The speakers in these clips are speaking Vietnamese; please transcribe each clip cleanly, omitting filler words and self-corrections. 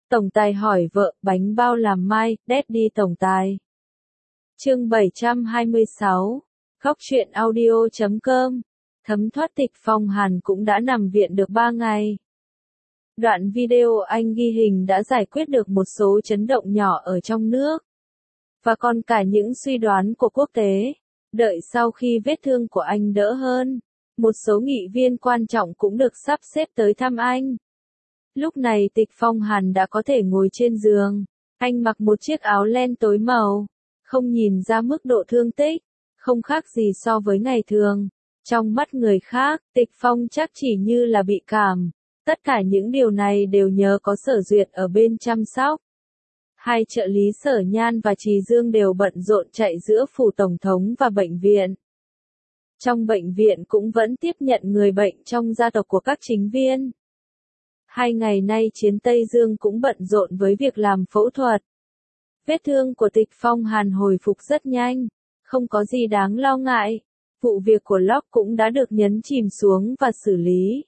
Tổng tài hỏi vợ, bánh bao làm mai, Daddy tổng tài. Chương 726, Góc truyện audio.com. Thấm thoát Tịch Phong Hàn cũng đã nằm viện được 3 ngày. Đoạn video anh ghi hình đã giải quyết được một số chấn động nhỏ ở trong nước, và còn cả những suy đoán của quốc tế. Đợi sau khi vết thương của anh đỡ hơn, một số nghị viên quan trọng cũng được sắp xếp tới thăm anh. Lúc này Tịch Phong Hàn đã có thể ngồi trên giường. Anh mặc một chiếc áo len tối màu, không nhìn ra mức độ thương tích, không khác gì so với ngày thường. Trong mắt người khác, Tịch Phong chắc chỉ như là bị cảm. Tất cả những điều này đều nhờ có Sở Duyệt ở bên chăm sóc. Hai trợ lý Sở Nhan và Trì Dương đều bận rộn chạy giữa phủ tổng thống và bệnh viện. Trong bệnh viện cũng vẫn tiếp nhận người bệnh trong gia tộc của các chính viên. 2 ngày nay Chiến Tây Dương cũng bận rộn với việc làm phẫu thuật. Vết thương của Tịch Phong Hàn hồi phục rất nhanh, không có gì đáng lo ngại. Vụ việc của Locke cũng đã được nhấn chìm xuống và xử lý.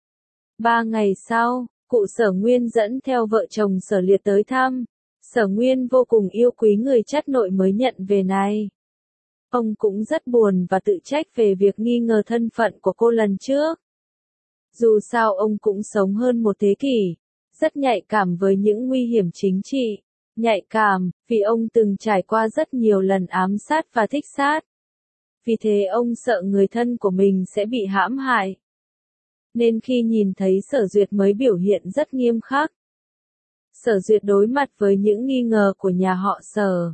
3 ngày sau, cụ Sở Nguyên dẫn theo vợ chồng Sở Liệt tới thăm. Sở Nguyên vô cùng yêu quý người chắt nội mới nhận về này. Ông cũng rất buồn và tự trách về việc nghi ngờ thân phận của cô lần trước. Dù sao ông cũng sống hơn một thế kỷ, rất nhạy cảm với những nguy hiểm chính trị. Nhạy cảm, vì ông từng trải qua rất nhiều lần ám sát và thích sát. Vì thế ông sợ người thân của mình sẽ bị hãm hại. Nên khi nhìn thấy Sở Duyệt mới biểu hiện rất nghiêm khắc. Sở Duyệt đối mặt với những nghi ngờ của nhà họ Sở.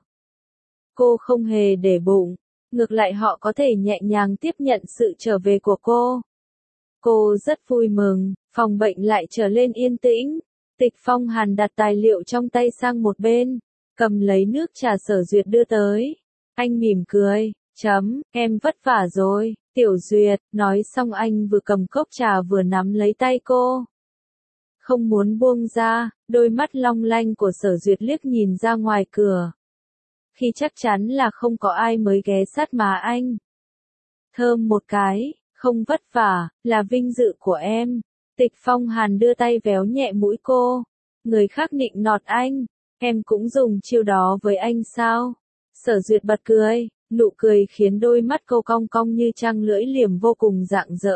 Cô không hề để bụng, ngược lại họ có thể nhẹ nhàng tiếp nhận sự trở về của cô. Cô rất vui mừng, phòng bệnh lại trở lên yên tĩnh. Tịch Phong Hàn đặt tài liệu trong tay sang một bên, cầm lấy nước trà Sở Duyệt đưa tới. Anh mỉm cười, em vất vả rồi, Tiểu Duyệt, nói xong anh vừa cầm cốc trà vừa nắm lấy tay cô. Không muốn buông ra, đôi mắt long lanh của Sở Duyệt liếc nhìn ra ngoài cửa. Khi chắc chắn là không có ai mới ghé sát má anh. Thơm một cái, không vất vả, là vinh dự của em. Tịch Phong Hàn đưa tay véo nhẹ mũi cô. Người khác nịnh nọt anh, em cũng dùng chiêu đó với anh sao? Sở Duyệt bật cười, nụ cười khiến đôi mắt cô cong cong như trăng lưỡi liềm vô cùng rạng rỡ.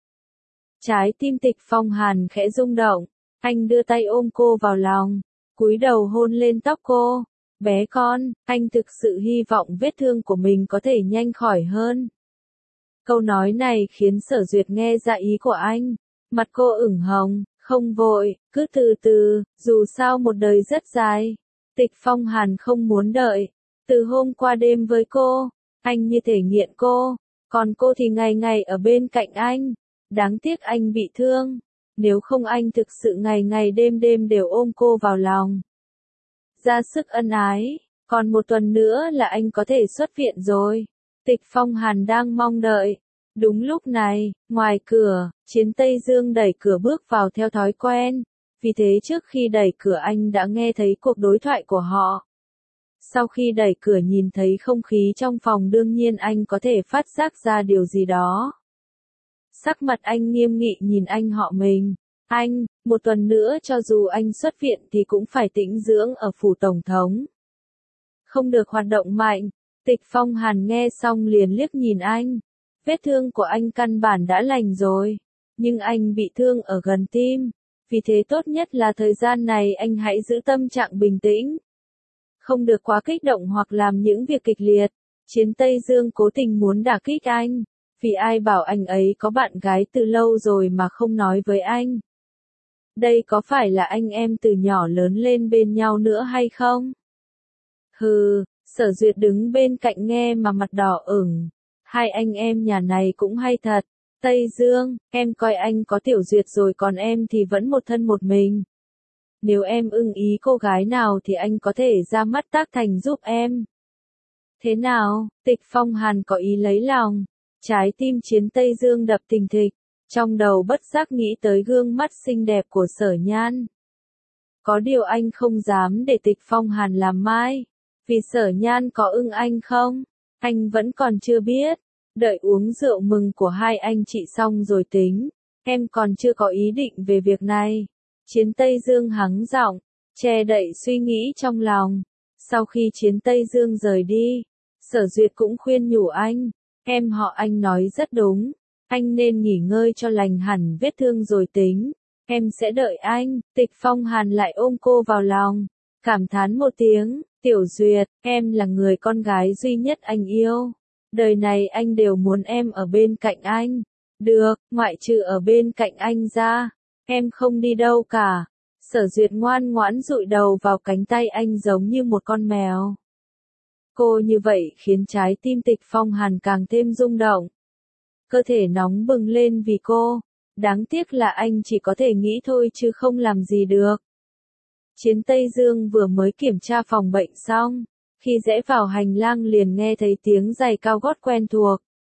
Trái tim Tịch Phong Hàn khẽ rung động, anh đưa tay ôm cô vào lòng, cúi đầu hôn lên tóc cô. Bé con, anh thực sự hy vọng vết thương của mình có thể nhanh khỏi hơn. Câu nói này khiến Sở Duyệt nghe ra ý của anh. Mặt cô ửng hồng, không vội, cứ từ từ, dù sao một đời rất dài. Tịch Phong Hàn không muốn đợi. Từ hôm qua đêm với cô, anh như thể nghiện cô, còn cô thì ngày ngày ở bên cạnh anh. Đáng tiếc anh bị thương, nếu không anh thực sự ngày ngày đêm đêm đều ôm cô vào lòng. Ra sức ân ái, còn một tuần nữa là anh có thể xuất viện rồi. Tịch Phong Hàn đang mong đợi. Đúng lúc này, ngoài cửa, Chiến Tây Dương đẩy cửa bước vào theo thói quen. Vì thế trước khi đẩy cửa anh đã nghe thấy cuộc đối thoại của họ. Sau khi đẩy cửa nhìn thấy không khí trong phòng đương nhiên anh có thể phát giác ra điều gì đó. Sắc mặt anh nghiêm nghị nhìn anh họ mình. Anh, một tuần nữa cho dù anh xuất viện thì cũng phải tĩnh dưỡng ở phủ tổng thống. Không được hoạt động mạnh. Tịch Phong Hàn nghe xong liền liếc nhìn anh. Vết thương của anh căn bản đã lành rồi. Nhưng anh bị thương ở gần tim. Vì thế tốt nhất là thời gian này anh hãy giữ tâm trạng bình tĩnh. Không được quá kích động hoặc làm những việc kịch liệt. Chiến Tây Dương cố tình muốn đả kích anh. Vì ai bảo anh ấy có bạn gái từ lâu rồi mà không nói với anh. Đây có phải là anh em từ nhỏ lớn lên bên nhau nữa hay không? Hừ, Sở Duyệt đứng bên cạnh nghe mà mặt đỏ ửng. Hai anh em nhà này cũng hay thật. Tây Dương, em coi anh có Tiểu Duyệt rồi còn em thì vẫn một thân một mình. Nếu em ưng ý cô gái nào thì anh có thể ra mắt tác thành giúp em. Thế nào, Tịch Phong Hàn có ý lấy lòng. Trái tim Chiến Tây Dương đập thình thịch. Trong đầu bất giác nghĩ tới gương mắt xinh đẹp của Sở Nhan. Có điều anh không dám để Tịch Phong Hàn làm mai. Vì Sở Nhan có ưng anh không? Anh vẫn còn chưa biết. Đợi uống rượu mừng của hai anh chị xong rồi tính. Em còn chưa có ý định về việc này. Chiến Tây Dương hắng giọng. che đậy suy nghĩ trong lòng. Sau khi Chiến Tây Dương rời đi, Sở Duyệt cũng khuyên nhủ anh, em họ anh nói rất đúng, anh nên nghỉ ngơi cho lành hẳn vết thương rồi tính, em sẽ đợi anh. Tịch Phong Hàn lại ôm cô vào lòng, cảm thán một tiếng, Tiểu Duyệt, em là người con gái duy nhất anh yêu, đời này anh đều muốn em ở bên cạnh anh. Được, ngoại trừ ở bên cạnh anh ra, em không đi đâu cả. Sở Duyệt ngoan ngoãn dụi đầu vào cánh tay anh giống như một con mèo. Cô như vậy khiến trái tim Tịch Phong Hàn càng thêm rung động. Cơ thể nóng bừng lên vì cô. Đáng tiếc là anh chỉ có thể nghĩ thôi chứ không làm gì được. Chiến Tây Dương vừa mới kiểm tra phòng bệnh xong. Khi rẽ vào hành lang liền nghe thấy tiếng giày cao gót quen thuộc.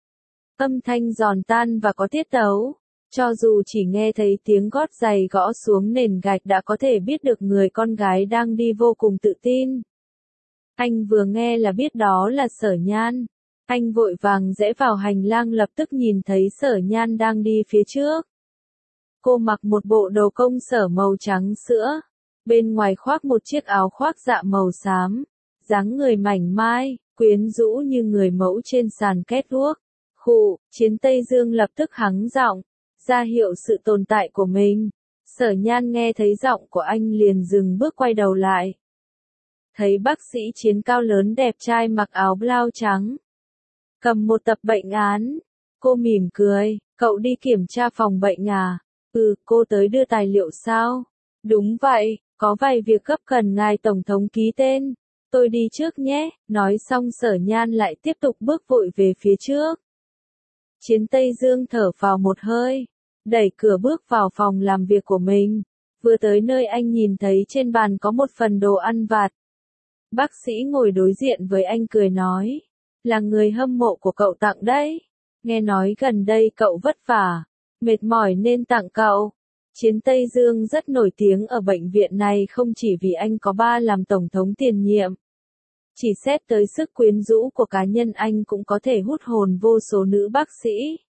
Âm thanh giòn tan và có tiết tấu. Cho dù chỉ nghe thấy tiếng gót giày gõ xuống nền gạch đã có thể biết được người con gái đang đi vô cùng tự tin. Anh vừa nghe là biết đó là Sở Nhan. Anh vội vàng rẽ vào hành lang lập tức nhìn thấy Sở Nhan đang đi phía trước. Cô mặc một bộ đồ công sở màu trắng sữa. Bên ngoài khoác một chiếc áo khoác dạ màu xám. Dáng người mảnh mai, quyến rũ như người mẫu trên sàn catwalk. Khụ, Chiến Tây Dương lập tức hắng giọng, ra hiệu sự tồn tại của mình. Sở Nhan nghe thấy giọng của anh liền dừng bước quay đầu lại. Thấy bác sĩ Chiến cao lớn đẹp trai mặc áo blau trắng. Cầm một tập bệnh án. Cô mỉm cười, cậu đi kiểm tra phòng bệnh à? Ừ, cô tới đưa tài liệu sao? Đúng vậy, có vài việc gấp cần ngài Tổng thống ký tên. Tôi đi trước nhé, nói xong Sở Nhan lại tiếp tục bước vội về phía trước. Chiến Tây Dương thở phào một hơi, đẩy cửa bước vào phòng làm việc của mình. Vừa tới nơi anh nhìn thấy trên bàn có một phần đồ ăn vặt. Bác sĩ ngồi đối diện với anh cười nói, là người hâm mộ của cậu tặng đấy. Nghe nói gần đây cậu vất vả, mệt mỏi nên tặng cậu. Chiến Tây Dương rất nổi tiếng ở bệnh viện này không chỉ vì anh có ba làm tổng thống tiền nhiệm. Chỉ xét tới sức quyến rũ của cá nhân anh cũng có thể hút hồn vô số nữ bác sĩ.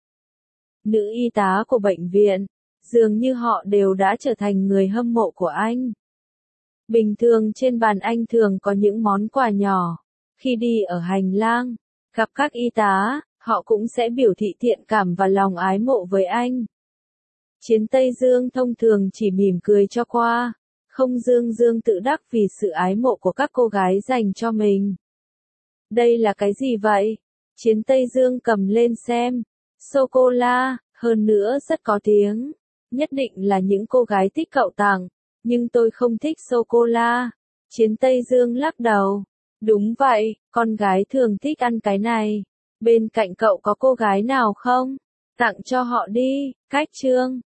Nữ y tá của bệnh viện, dường như họ đều đã trở thành người hâm mộ của anh. Bình thường trên bàn anh thường có những món quà nhỏ. Khi đi ở hành lang, gặp các y tá, họ cũng sẽ biểu thị thiện cảm và lòng ái mộ với anh. Chiến Tây Dương thông thường chỉ mỉm cười cho qua, không dương dương tự đắc vì sự ái mộ của các cô gái dành cho mình. Đây là cái gì vậy? Chiến Tây Dương cầm lên xem. Sô-cô-la, hơn nữa rất có tiếng. Nhất định là những cô gái thích cậu tặng, nhưng tôi không thích sô-cô-la. Chiến Tây Dương lắc đầu. Đúng vậy, con gái thường thích ăn cái này. Bên cạnh cậu có cô gái nào không? Tặng cho họ đi, cách chương.